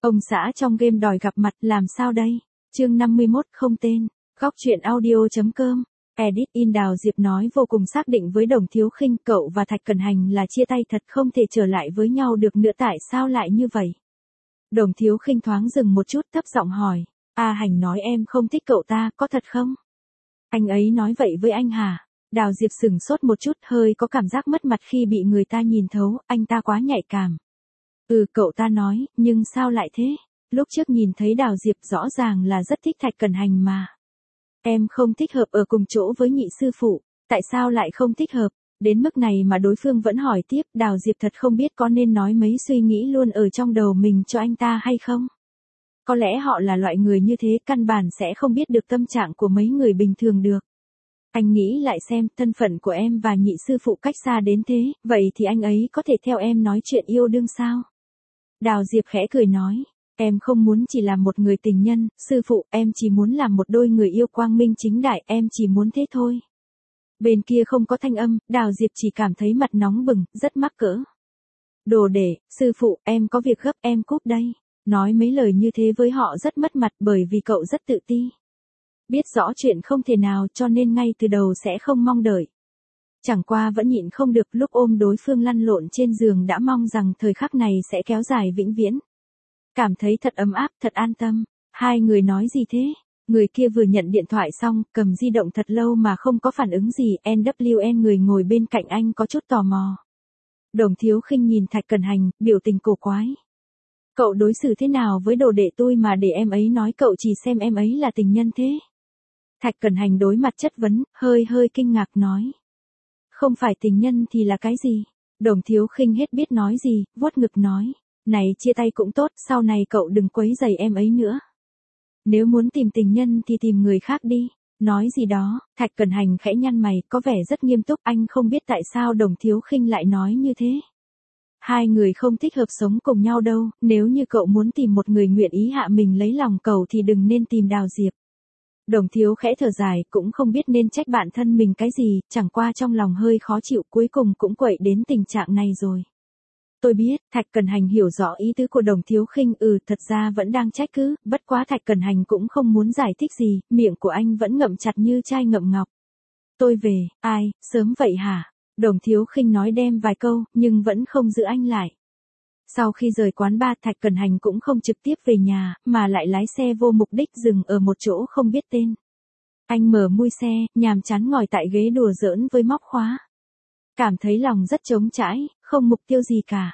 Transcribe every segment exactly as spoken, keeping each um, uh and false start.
Ông xã trong game đòi gặp mặt làm sao đây? Chương năm mươi mốt không tên. Góc truyện audio.com. Edit in Đào Diệp nói vô cùng xác định với Đồng Thiếu Khinh, cậu và Thạch Cẩn Hành là chia tay thật không thể trở lại với nhau được nữa, tại sao lại như vậy? Đồng Thiếu Khinh thoáng dừng một chút thấp giọng hỏi. A Hành nói em không thích cậu ta, có thật không? Anh ấy nói vậy với anh hả? Đào Diệp sửng sốt một chút, hơi có cảm giác mất mặt khi bị người ta nhìn thấu, anh ta quá nhạy cảm. Ừ, cậu ta nói, nhưng sao lại thế? Lúc trước nhìn thấy Đào Diệp rõ ràng là rất thích Thạch Cẩn Hành mà. Em không thích hợp ở cùng chỗ với nhị sư phụ, tại sao lại không thích hợp? Đến mức này mà đối phương vẫn hỏi tiếp, Đào Diệp thật không biết có nên nói mấy suy nghĩ luôn ở trong đầu mình cho anh ta hay không? Có lẽ họ là loại người như thế, căn bản sẽ không biết được tâm trạng của mấy người bình thường được. Anh nghĩ lại xem, thân phận của em và nhị sư phụ cách xa đến thế, vậy thì anh ấy có thể theo em nói chuyện yêu đương sao? Đào Diệp khẽ cười nói, em không muốn chỉ là một người tình nhân, sư phụ, em chỉ muốn làm một đôi người yêu quang minh chính đại, em chỉ muốn thế thôi. Bên kia không có thanh âm, Đào Diệp chỉ cảm thấy mặt nóng bừng, rất mắc cỡ. Đồ để, sư phụ, em có việc gấp, em cúp đây. Nói mấy lời như thế với họ rất mất mặt bởi vì cậu rất tự ti. Biết rõ chuyện không thể nào cho nên ngay từ đầu sẽ không mong đợi. Chẳng qua vẫn nhịn không được, lúc ôm đối phương lăn lộn trên giường đã mong rằng thời khắc này sẽ kéo dài vĩnh viễn. Cảm thấy thật ấm áp, thật an tâm. Hai người nói gì thế? Người kia vừa nhận điện thoại xong, cầm di động thật lâu mà không có phản ứng gì. en vê en người ngồi bên cạnh anh có chút tò mò. Đồng Thiếu Khinh nhìn Thạch Cẩn Hành, biểu tình cổ quái. Cậu đối xử thế nào với đồ đệ tôi mà để em ấy nói cậu chỉ xem em ấy là tình nhân thế? Thạch Cẩn Hành đối mặt chất vấn, hơi hơi kinh ngạc nói. Không phải tình nhân thì là cái gì? Đồng Thiếu Khinh hết biết nói gì, vuốt ngực nói. Này, chia tay cũng tốt, sau này cậu đừng quấy rầy em ấy nữa. Nếu muốn tìm tình nhân thì tìm người khác đi. Nói gì đó, Thạch Cẩn Hành khẽ nhăn mày, có vẻ rất nghiêm túc, anh không biết tại sao Đồng Thiếu Khinh lại nói như thế. Hai người không thích hợp sống cùng nhau đâu, nếu như cậu muốn tìm một người nguyện ý hạ mình lấy lòng cậu thì đừng nên tìm Đào Diệp. Đồng Thiếu khẽ thở dài, cũng không biết nên trách bản thân mình cái gì, chẳng qua trong lòng hơi khó chịu, cuối cùng cũng quậy đến tình trạng này rồi. Tôi biết, Thạch Cẩn Hành hiểu rõ ý tứ của Đồng Thiếu Khinh, ừ, thật ra vẫn đang trách cứ, bất quá Thạch Cẩn Hành cũng không muốn giải thích gì, miệng của anh vẫn ngậm chặt như chai ngậm ngọc. Tôi về, ai, sớm vậy hả? Đồng Thiếu Khinh nói đem vài câu, nhưng vẫn không giữ anh lại. Sau khi rời quán bar, Thạch Cẩn Hành cũng không trực tiếp về nhà, mà lại lái xe vô mục đích dừng ở một chỗ không biết tên. Anh mở mui xe, nhàm chán ngồi tại ghế đùa giỡn với móc khóa. Cảm thấy lòng rất trống trải, không mục tiêu gì cả.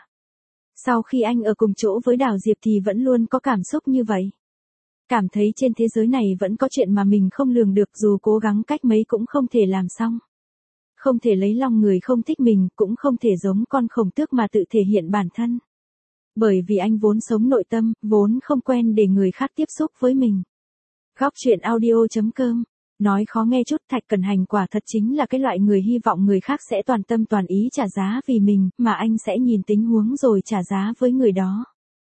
Sau khi anh ở cùng chỗ với Đào Diệp thì vẫn luôn có cảm xúc như vậy. Cảm thấy trên thế giới này vẫn có chuyện mà mình không lường được, dù cố gắng cách mấy cũng không thể làm xong. Không thể lấy lòng người không thích mình, cũng không thể giống con khổng tước mà tự thể hiện bản thân. Bởi vì anh vốn sống nội tâm, vốn không quen để người khác tiếp xúc với mình. Góc truyện audio.com. Nói khó nghe chút, Thạch Cẩn Hành quả thật chính là cái loại người hy vọng người khác sẽ toàn tâm toàn ý trả giá vì mình, mà anh sẽ nhìn tình huống rồi trả giá với người đó.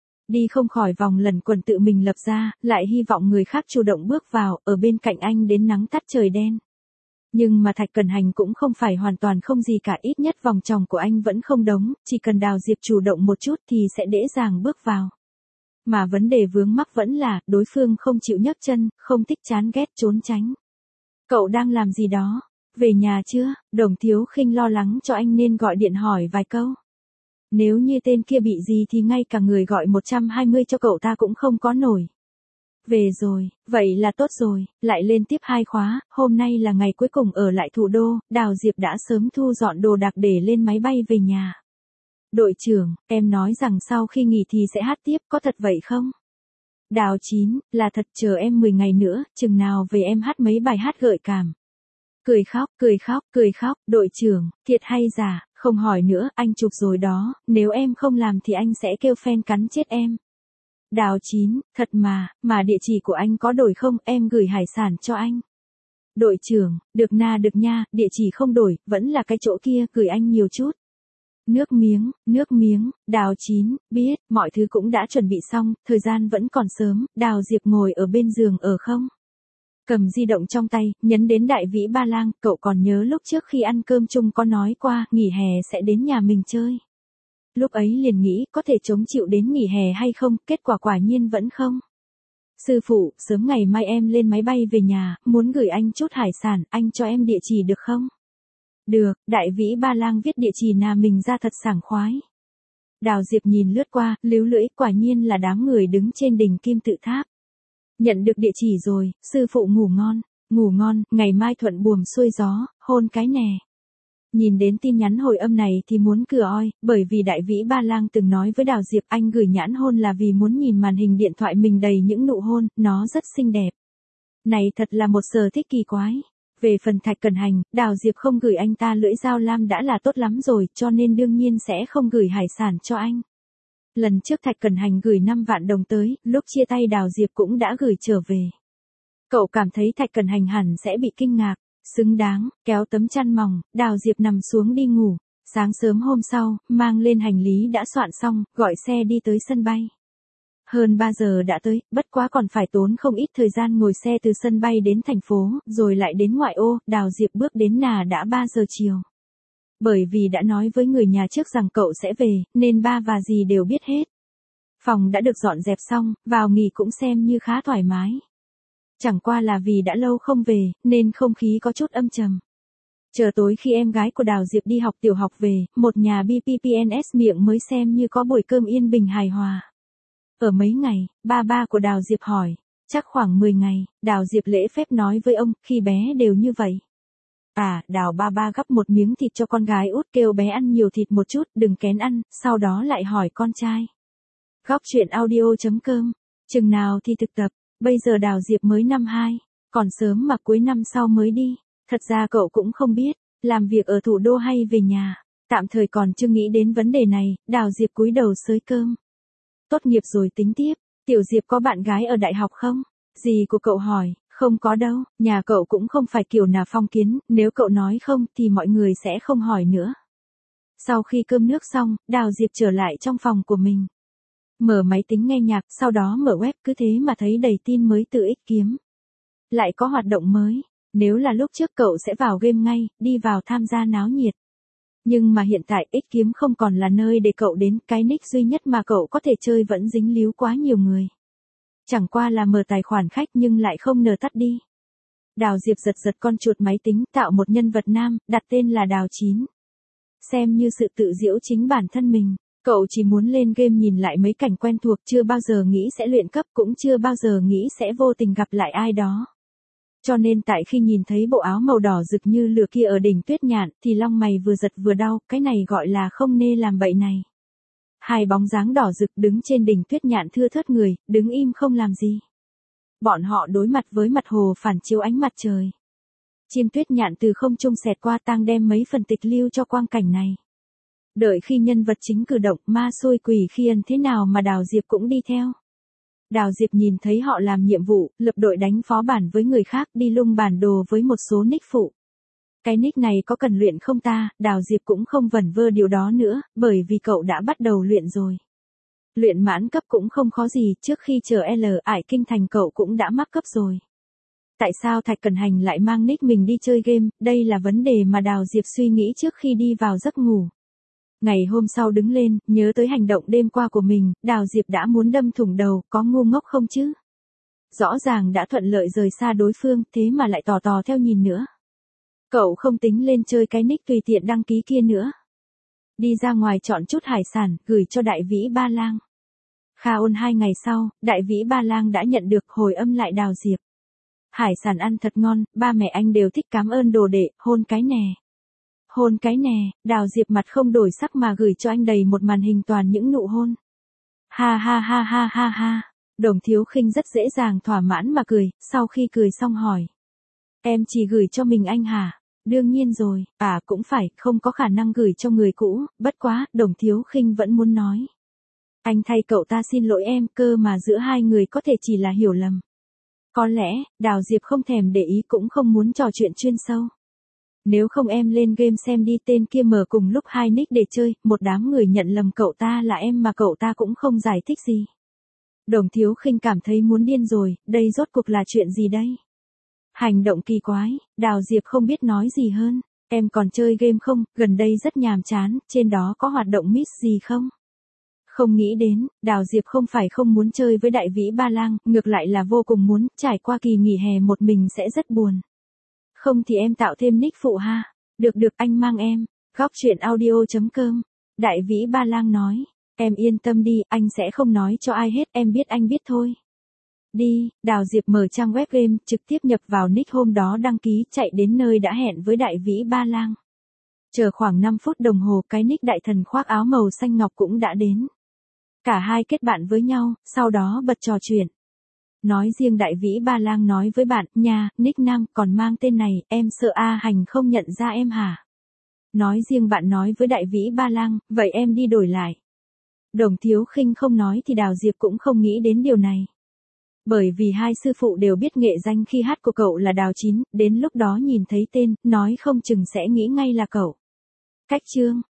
Đi không khỏi vòng lẩn quẩn tự mình lập ra, lại hy vọng người khác chủ động bước vào, ở bên cạnh anh đến nắng tắt trời đen. Nhưng mà Thạch Cẩn Hành cũng không phải hoàn toàn không gì cả, ít nhất vòng tròn của anh vẫn không đóng, chỉ cần Đào Diệp chủ động một chút thì sẽ dễ dàng bước vào. Mà vấn đề vướng mắc vẫn là, đối phương không chịu nhấc chân, không thích, chán ghét, trốn tránh. Cậu đang làm gì đó? Về nhà chưa? Đồng Thiếu Khinh lo lắng cho anh nên gọi điện hỏi vài câu. Nếu như tên kia bị gì thì ngay cả người gọi một trăm hai mươi cho cậu ta cũng không có nổi. Về rồi, vậy là tốt rồi, lại lên tiếp hai khóa, hôm nay là ngày cuối cùng ở lại thủ đô, Đào Diệp đã sớm thu dọn đồ đạc để lên máy bay về nhà. Đội trưởng, em nói rằng sau khi nghỉ thì sẽ hát tiếp, có thật vậy không? Đào Chín, là thật, chờ em mười ngày nữa, chừng nào về em hát mấy bài hát gợi cảm. Cười khóc, cười khóc, cười khóc, đội trưởng, thiệt hay giả, không hỏi nữa, anh chụp rồi đó, nếu em không làm thì anh sẽ kêu fan cắn chết em. Đào Chín, thật mà, mà địa chỉ của anh có đổi không, em gửi hải sản cho anh. Đội trưởng, được na được nha, địa chỉ không đổi, vẫn là cái chỗ kia, gửi anh nhiều chút. Nước miếng, nước miếng, Đào Chín, biết, mọi thứ cũng đã chuẩn bị xong, thời gian vẫn còn sớm, Đào Diệp ngồi ở bên giường ở không? Cầm di động trong tay, nhấn đến Đại Vĩ Ba Lang, cậu còn nhớ lúc trước khi ăn cơm chung có nói qua, nghỉ hè sẽ đến nhà mình chơi. lúc ấy liền nghĩ có thể chống chịu đến nghỉ hè hay không, kết quả quả nhiên vẫn không. Sư phụ, sớm ngày mai em lên máy bay về nhà, muốn gửi anh chút hải sản, anh cho em địa chỉ được không? Được, Đại Vĩ Ba Lang viết địa chỉ nhà mình ra thật sảng khoái. Đào Diệp nhìn lướt qua, líu lưỡi, quả nhiên là đám người đứng trên đỉnh kim tự tháp. Nhận được địa chỉ rồi, sư phụ ngủ ngon, ngủ ngon, ngày mai thuận buồm xuôi gió, hôn cái nè. Nhìn đến tin nhắn hồi âm này thì muốn cửa oi, bởi vì Đại Vĩ Ba Lang từng nói với Đào Diệp anh gửi nhãn hôn là vì muốn nhìn màn hình điện thoại mình đầy những nụ hôn, nó rất xinh đẹp. Này thật là một sở thích kỳ quái. Về phần Thạch Cẩn Hành, Đào Diệp không gửi anh ta lưỡi dao lam đã là tốt lắm rồi, cho nên đương nhiên sẽ không gửi hải sản cho anh. Lần trước Thạch Cẩn Hành gửi năm vạn đồng tới, lúc chia tay Đào Diệp cũng đã gửi trở về. Cậu cảm thấy Thạch Cẩn Hành hẳn sẽ bị kinh ngạc, xứng đáng, kéo tấm chăn mỏng, Đào Diệp nằm xuống đi ngủ. Sáng sớm hôm sau, mang lên hành lý đã soạn xong, gọi xe đi tới sân bay. Hơn ba giờ đã tới, bất quá còn phải tốn không ít thời gian ngồi xe từ sân bay đến thành phố, rồi lại đến ngoại ô, Đào Diệp bước đến nà đã ba giờ chiều. Bởi vì đã nói với người nhà trước rằng cậu sẽ về, nên ba và dì đều biết hết. Phòng đã được dọn dẹp xong, vào nghỉ cũng xem như khá thoải mái. Chẳng qua là vì đã lâu không về, nên không khí có chút âm trầm. Chờ tối khi em gái của Đào Diệp đi học tiểu học về, một nhà bê pê pê en ét miệng mới xem như có buổi cơm yên bình hài hòa. Ở mấy ngày, ba ba của Đào Diệp hỏi, chắc khoảng mười ngày, Đào Diệp lễ phép nói với ông, khi bé đều như vậy. À, Đào ba ba gắp một miếng thịt cho con gái út kêu bé ăn nhiều thịt một chút, đừng kén ăn, sau đó lại hỏi con trai. Góc chuyện audio chấm com, chừng nào thì thực tập, bây giờ Đào Diệp mới năm hai, còn sớm mà cuối năm sau mới đi. Thật ra cậu cũng không biết, làm việc ở thủ đô hay về nhà, tạm thời còn chưa nghĩ đến vấn đề này, Đào Diệp cúi đầu xới cơm. Tốt nghiệp rồi tính tiếp, Tiểu Diệp có bạn gái ở đại học không? Dì của cậu hỏi, không có đâu, nhà cậu cũng không phải kiểu nào phong kiến, nếu cậu nói không thì mọi người sẽ không hỏi nữa. Sau khi cơm nước xong, Đào Diệp trở lại trong phòng của mình. Mở máy tính nghe nhạc, sau đó mở web cứ thế mà thấy đầy tin mới từ X Kiếm. Lại có hoạt động mới, nếu là lúc trước cậu sẽ vào game ngay, đi vào tham gia náo nhiệt. Nhưng mà hiện tại X Kiếm không còn là nơi để cậu đến, cái nick duy nhất mà cậu có thể chơi vẫn dính líu quá nhiều người. Chẳng qua là mở tài khoản khách nhưng lại không nờ tắt đi. Đào Diệp giật giật con chuột máy tính, tạo một nhân vật nam, đặt tên là Đào Chín. Xem như sự tự giễu chính bản thân mình, cậu chỉ muốn lên game nhìn lại mấy cảnh quen thuộc, chưa bao giờ nghĩ sẽ luyện cấp, cũng chưa bao giờ nghĩ sẽ vô tình gặp lại ai đó. Cho nên tại khi nhìn thấy bộ áo màu đỏ rực như lửa kia ở đỉnh Tuyết Nhạn, thì lông mày vừa giật vừa đau, cái này gọi là không nên làm bậy này. Hai bóng dáng đỏ rực đứng trên đỉnh Tuyết Nhạn thưa thớt người, đứng im không làm gì. Bọn họ đối mặt với mặt hồ phản chiếu ánh mặt trời. Chim Tuyết Nhạn từ không trung xẹt qua tang đem mấy phần tịch lưu cho quang cảnh này. Đợi khi nhân vật chính cử động, ma xôi quỷ khiên thế nào mà Đào Diệp cũng đi theo. Đào Diệp nhìn thấy họ làm nhiệm vụ, lập đội đánh phó bản với người khác, đi lung bản đồ với một số nick phụ. Cái nick này có cần luyện không ta? Đào Diệp cũng không vẩn vơ điều đó nữa, bởi vì cậu đã bắt đầu luyện rồi. Luyện mãn cấp cũng không khó gì, trước khi chờ L ải kinh thành cậu cũng đã mắc cấp rồi. Tại sao Thạch Cẩn Hành lại mang nick mình đi chơi game? Đây là vấn đề mà Đào Diệp suy nghĩ trước khi đi vào giấc ngủ. Ngày hôm sau đứng lên, nhớ tới hành động đêm qua của mình, Đào Diệp đã muốn đâm thủng đầu, có ngu ngốc không chứ? Rõ ràng đã thuận lợi rời xa đối phương, thế mà lại tò tò theo nhìn nữa. Cậu không tính lên chơi cái nick tùy tiện đăng ký kia nữa. Đi ra ngoài chọn chút hải sản, gửi cho Đại Vĩ Ba Lang. Kha ôn hai ngày sau, Đại Vĩ Ba Lang đã nhận được hồi âm lại Đào Diệp. Hải sản ăn thật ngon, ba mẹ anh đều thích, cảm ơn đồ đệ, hôn cái nè. Hôn cái nè, Đào Diệp mặt không đổi sắc mà gửi cho anh đầy một màn hình toàn những nụ hôn. Ha ha ha ha ha ha, Đồng Thiếu Khinh rất dễ dàng thỏa mãn mà cười, sau khi cười xong hỏi. Em chỉ gửi cho mình anh hả? Đương nhiên rồi, à cũng phải, không có khả năng gửi cho người cũ, bất quá, Đồng Thiếu Khinh vẫn muốn nói. Anh thay cậu ta xin lỗi em, cơ mà giữa hai người có thể chỉ là hiểu lầm. Có lẽ, Đào Diệp không thèm để ý cũng không muốn trò chuyện chuyên sâu. Nếu không em lên game xem đi, tên kia mở cùng lúc hai nick để chơi, một đám người nhận lầm cậu ta là em mà cậu ta cũng không giải thích gì. Đồng Thiếu Khinh cảm thấy muốn điên rồi, đây rốt cuộc là chuyện gì đây? Hành động kỳ quái, Đào Diệp không biết nói gì hơn. Em còn chơi game không, gần đây rất nhàm chán, trên đó có hoạt động miss gì không? Không nghĩ đến, Đào Diệp không phải không muốn chơi với Đại Vĩ Ba Lang, ngược lại là vô cùng muốn, trải qua kỳ nghỉ hè một mình sẽ rất buồn. Không thì em tạo thêm nick phụ ha. Được được, anh mang em. Góc truyện audio chấm com. Đại Vĩ Ba Lang nói, em yên tâm đi, anh sẽ không nói cho ai hết, em biết anh biết thôi. Đi, Đào Diệp mở trang web game, trực tiếp nhập vào nick hôm đó đăng ký, chạy đến nơi đã hẹn với Đại Vĩ Ba Lang. Chờ khoảng năm phút đồng hồ, cái nick đại thần khoác áo màu xanh ngọc cũng đã đến. Cả hai kết bạn với nhau, sau đó bật trò chuyện. Nói riêng Đại Vĩ Ba Lang nói với bạn, nha, nick nam còn mang tên này, em sợ A Hành không nhận ra em hả? Nói riêng bạn nói với Đại Vĩ Ba Lang, vậy em đi đổi lại. Đồng Thiếu Khinh không nói thì Đào Diệp cũng không nghĩ đến điều này. Bởi vì hai sư phụ đều biết nghệ danh khi hát của cậu là Đào Chín, đến lúc đó nhìn thấy tên, nói không chừng sẽ nghĩ ngay là cậu. Cách chương